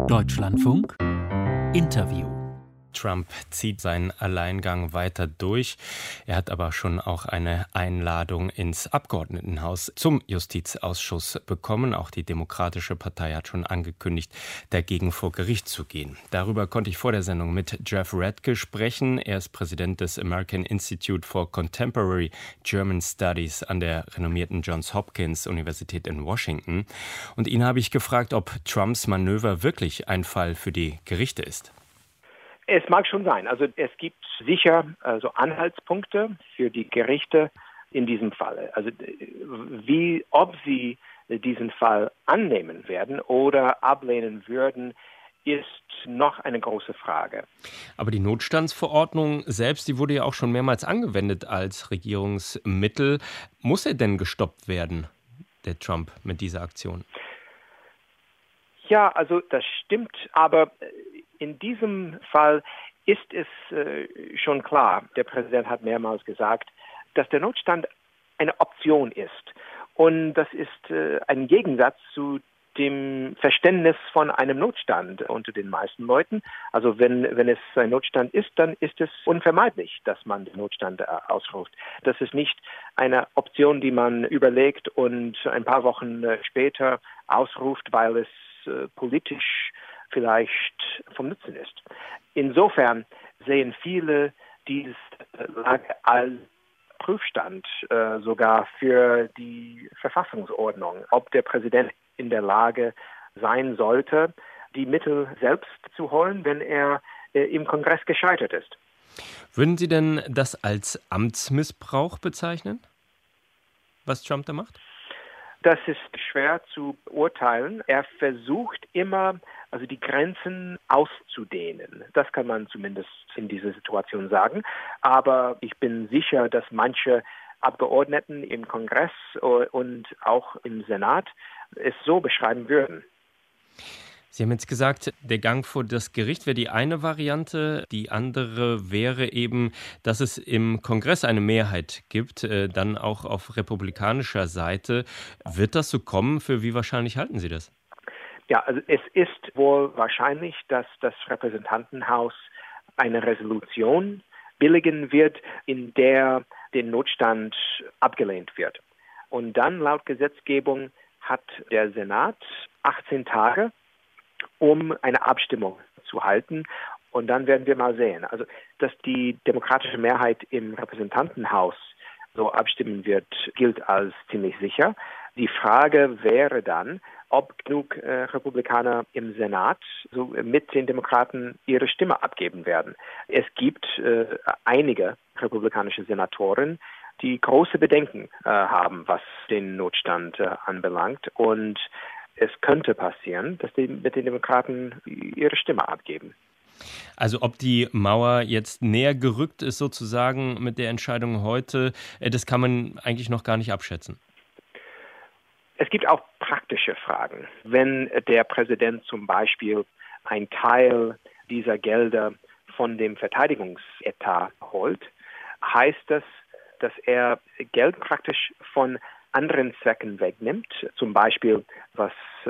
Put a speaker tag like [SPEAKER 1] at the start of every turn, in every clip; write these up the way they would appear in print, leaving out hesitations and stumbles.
[SPEAKER 1] Deutschlandfunk Interview.
[SPEAKER 2] Trump zieht seinen Alleingang weiter durch. Er hat aber schon auch eine Einladung ins Abgeordnetenhaus zum Justizausschuss bekommen. Auch die Demokratische Partei hat schon angekündigt, dagegen vor Gericht zu gehen. Darüber konnte ich vor der Sendung mit Jeff Radke sprechen. Er ist Präsident des American Institute for Contemporary German Studies an der renommierten Johns Hopkins Universität in Washington. Und ihn habe ich gefragt, ob Trumps Manöver wirklich ein Fall für die Gerichte ist.
[SPEAKER 3] Es mag schon sein. Also es gibt sicher Anhaltspunkte für die Gerichte in diesem Fall. Also ob sie diesen Fall annehmen werden oder ablehnen würden, ist noch eine große Frage.
[SPEAKER 2] Aber die Notstandsverordnung selbst, die wurde ja auch schon mehrmals angewendet als Regierungsmittel. Muss er denn gestoppt werden, der Trump, mit dieser Aktion?
[SPEAKER 3] Ja, also das stimmt, aber in diesem Fall ist es schon klar, der Präsident hat mehrmals gesagt, dass der Notstand eine Option ist. Und das ist ein Gegensatz zu dem Verständnis von einem Notstand unter den meisten Leuten. Also wenn es ein Notstand ist, dann ist es unvermeidlich, dass man den Notstand ausruft. Das ist nicht eine Option, die man überlegt und ein paar Wochen später ausruft, weil es politisch vielleicht vom Nutzen ist. Insofern sehen viele diese Lage als Prüfstand sogar für die Verfassungsordnung, ob der Präsident in der Lage sein sollte, die Mittel selbst zu holen, wenn er im Kongress gescheitert ist.
[SPEAKER 2] Würden Sie denn das als Amtsmissbrauch bezeichnen, was Trump da macht?
[SPEAKER 3] Das ist schwer zu beurteilen. Er versucht immer, die Grenzen auszudehnen. Das kann man zumindest in dieser Situation sagen. Aber ich bin sicher, dass manche Abgeordneten im Kongress und auch im Senat es so beschreiben würden.
[SPEAKER 2] Sie haben jetzt gesagt, der Gang vor das Gericht wäre die eine Variante. Die andere wäre eben, dass es im Kongress eine Mehrheit gibt, dann auch auf republikanischer Seite. Wird das so kommen? Für wie wahrscheinlich halten Sie das?
[SPEAKER 3] Ja, also es ist wohl wahrscheinlich, dass das Repräsentantenhaus eine Resolution billigen wird, in der der Notstand abgelehnt wird. Und dann laut Gesetzgebung hat der Senat 18 Tage, um eine Abstimmung zu halten. Und dann werden wir mal sehen. Also, dass die demokratische Mehrheit im Repräsentantenhaus so abstimmen wird, gilt als ziemlich sicher. Die Frage wäre dann, ob genug Republikaner im Senat so mit den Demokraten ihre Stimme abgeben werden. Es gibt einige republikanische Senatoren, die große Bedenken haben, was den Notstand anbelangt. Und es könnte passieren, dass die mit den Demokraten ihre Stimme abgeben.
[SPEAKER 2] Also ob die Mauer jetzt näher gerückt ist sozusagen mit der Entscheidung heute, das kann man eigentlich noch gar nicht abschätzen.
[SPEAKER 3] Es gibt auch praktische Fragen. Wenn der Präsident zum Beispiel einen Teil dieser Gelder von dem Verteidigungsetat holt, heißt das, dass er Geld praktisch von anderen Zwecken wegnimmt, zum Beispiel was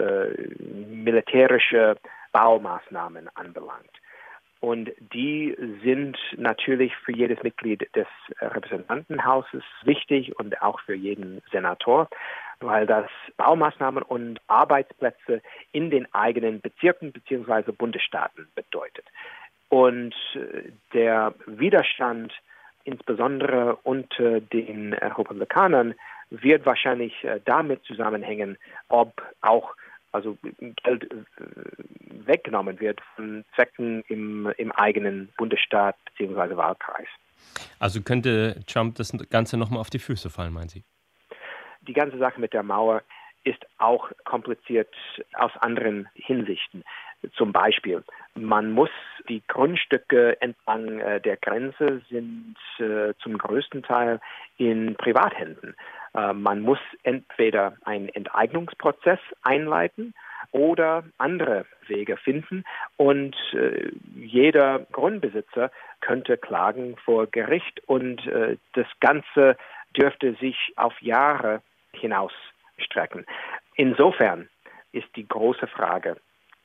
[SPEAKER 3] militärische Baumaßnahmen anbelangt. Und die sind natürlich für jedes Mitglied des Repräsentantenhauses wichtig und auch für jeden Senator, weil das Baumaßnahmen und Arbeitsplätze in den eigenen Bezirken bzw. Bundesstaaten bedeutet. Und der Widerstand insbesondere unter den Republikanern wird wahrscheinlich damit zusammenhängen, ob auch Geld weggenommen wird von Zwecken im eigenen Bundesstaat bzw. Wahlkreis.
[SPEAKER 2] Also könnte Trump das Ganze nochmal auf die Füße fallen, meinen Sie?
[SPEAKER 3] Die ganze Sache mit der Mauer ist auch kompliziert aus anderen Hinsichten. Zum Beispiel, man muss die Grundstücke entlang der Grenze sind zum größten Teil in Privathänden. Man muss entweder einen Enteignungsprozess einleiten oder andere Wege finden. Und jeder Grundbesitzer könnte klagen vor Gericht und das Ganze dürfte sich auf Jahre hinausstrecken. Insofern ist die große Frage,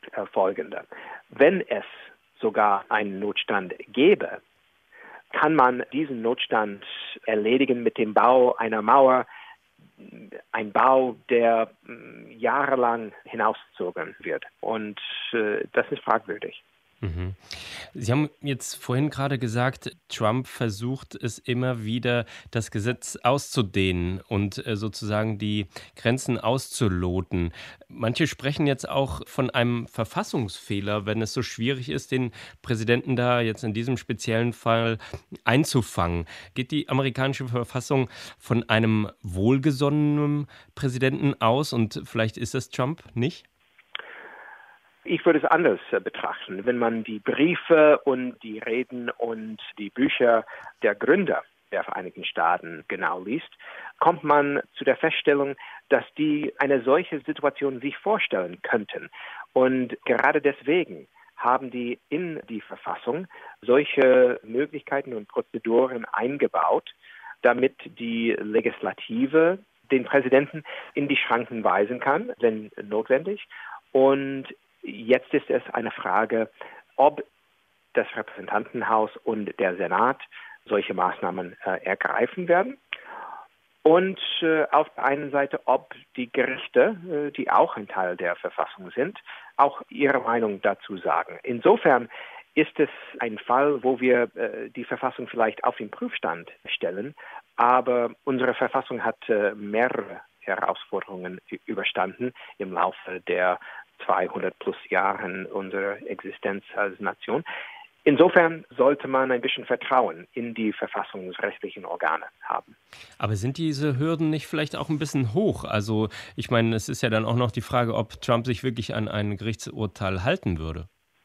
[SPEAKER 3] folgende. Wenn es sogar einen Notstand gäbe, kann man diesen Notstand erledigen mit dem Bau einer Mauer, ein Bau, der jahrelang hinausgezogen wird. Und das ist fragwürdig.
[SPEAKER 2] Mhm. Sie haben jetzt vorhin gerade gesagt, Trump versucht es immer wieder, das Gesetz auszudehnen und sozusagen die Grenzen auszuloten. Manche sprechen jetzt auch von einem Verfassungsfehler, wenn es so schwierig ist, den Präsidenten da jetzt in diesem speziellen Fall einzufangen. Geht die amerikanische Verfassung von einem wohlgesonnenen Präsidenten aus und vielleicht ist es Trump nicht?
[SPEAKER 3] Ich würde es anders betrachten. Wenn man die Briefe und die Reden und die Bücher der Gründer der Vereinigten Staaten genau liest, kommt man zu der Feststellung, dass die eine solche Situation sich vorstellen könnten. Und gerade deswegen haben die in die Verfassung solche Möglichkeiten und Prozeduren eingebaut, damit die Legislative den Präsidenten in die Schranken weisen kann, wenn notwendig. Und jetzt ist es eine Frage, ob das Repräsentantenhaus und der Senat solche Maßnahmen ergreifen werden. Und auf der einen Seite, ob die Gerichte, die auch ein Teil der Verfassung sind, auch ihre Meinung dazu sagen. Insofern ist es ein Fall, wo wir die Verfassung vielleicht auf den Prüfstand stellen, aber unsere Verfassung hat mehrere Herausforderungen überstanden im Laufe der 200 plus Jahren unserer Existenz als Nation. Insofern sollte man ein bisschen Vertrauen in die verfassungsrechtlichen Organe haben.
[SPEAKER 2] Aber sind diese Hürden nicht vielleicht auch ein bisschen hoch? Also ich meine, es ist ja dann auch noch die Frage, ob Trump sich wirklich an ein Gerichtsurteil halten würde.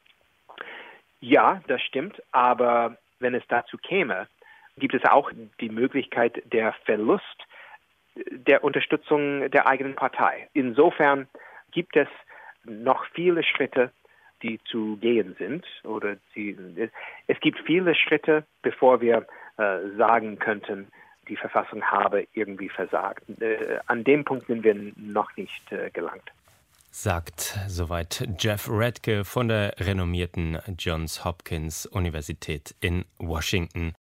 [SPEAKER 3] Ja, das stimmt. Aber wenn es dazu käme, gibt es auch die Möglichkeit der Verlust der Unterstützung der eigenen Partei. Insofern gibt es noch viele Schritte, die zu gehen sind. Es gibt viele Schritte, bevor wir sagen könnten, die Verfassung habe irgendwie versagt. An dem Punkt sind wir noch nicht gelangt.
[SPEAKER 2] Sagt soweit Jeff Radke von der renommierten Johns Hopkins Universität in Washington.